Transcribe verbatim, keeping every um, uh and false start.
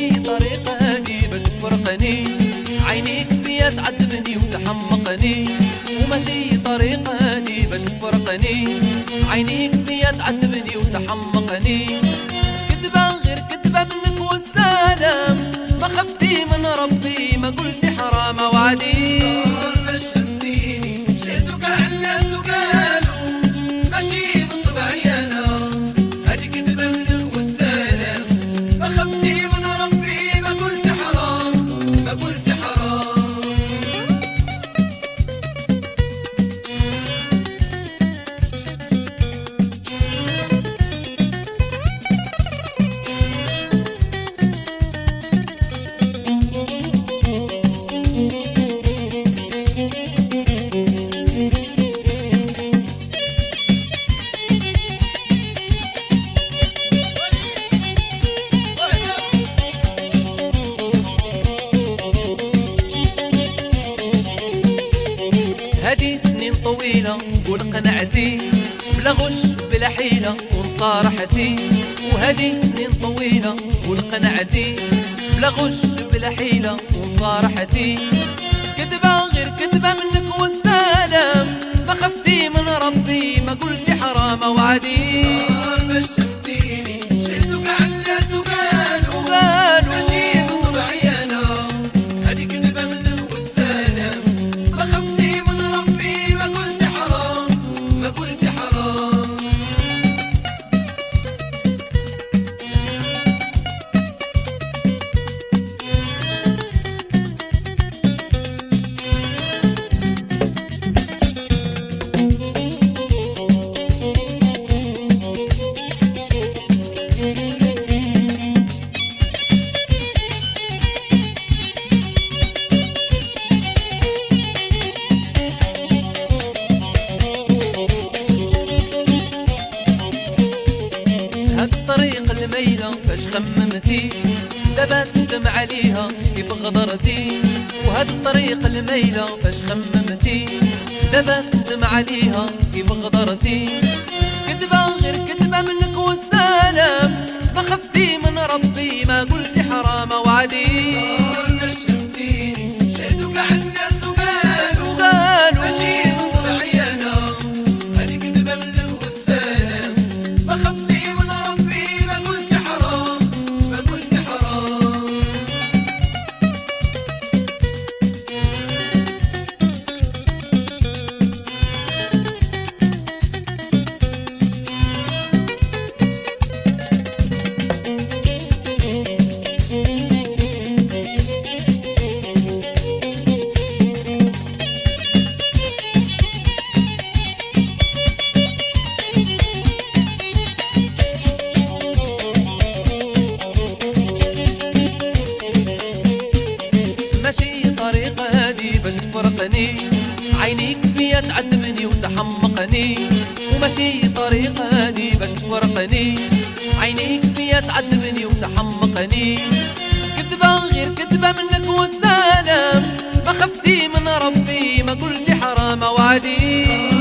وماشي طريق هادي باش تفرقني، عينيك فيا تعذبني وتحمقني، وماشي طريق هادي باش تفرقني، عينيك فيا تعذبني وتحمقني. كذبة غير كذبة منك والسلام، ما خفتي من ربي ما قلتي حرام وعدي. هادي سنين طويلة ونقنعتي بلا غش بلا حيلة ونصارحتي، وهادي سنين طويلة ونقنعتي بلا غش بلا حيلة ونصارحتي. كذبة غير كذبة منك والسلام، ما خفتي من ربي ما قلتي حرام وعدي. الطريق الميلة فاش خممتي دابا تندم عليها كيف غدرتي، وهاد الطريق الميلة فاش خممتي دابا تندم عليها كيف غدرتي. كذبة غير كذبة منك والسلام، ما خفتي من ربي ما قلتي حرام وعدي. طريق هادي باش تفرقني، عينيك فيا تعذبني وتحمقني، وماشي طريق هادي باش تفرقني، عينيك فيا تعذبني وتحمقني. كذبة غير كذبة منك والسلام، ما خفتي من ربي ما قلتي حرام وعدي.